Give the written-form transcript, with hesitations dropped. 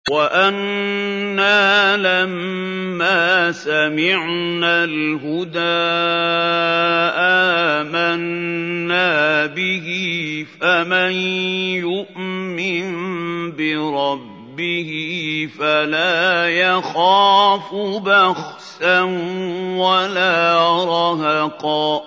وَأَنَّا لَمَّا سَمِعْنَا الْهُدَىٰ آمَنَّا بِهِ ۖ فَمَن يُؤْمِن بِرَبِّهِ فَلَا يَخَافُ بَخْسًا وَلَا رَهَقًا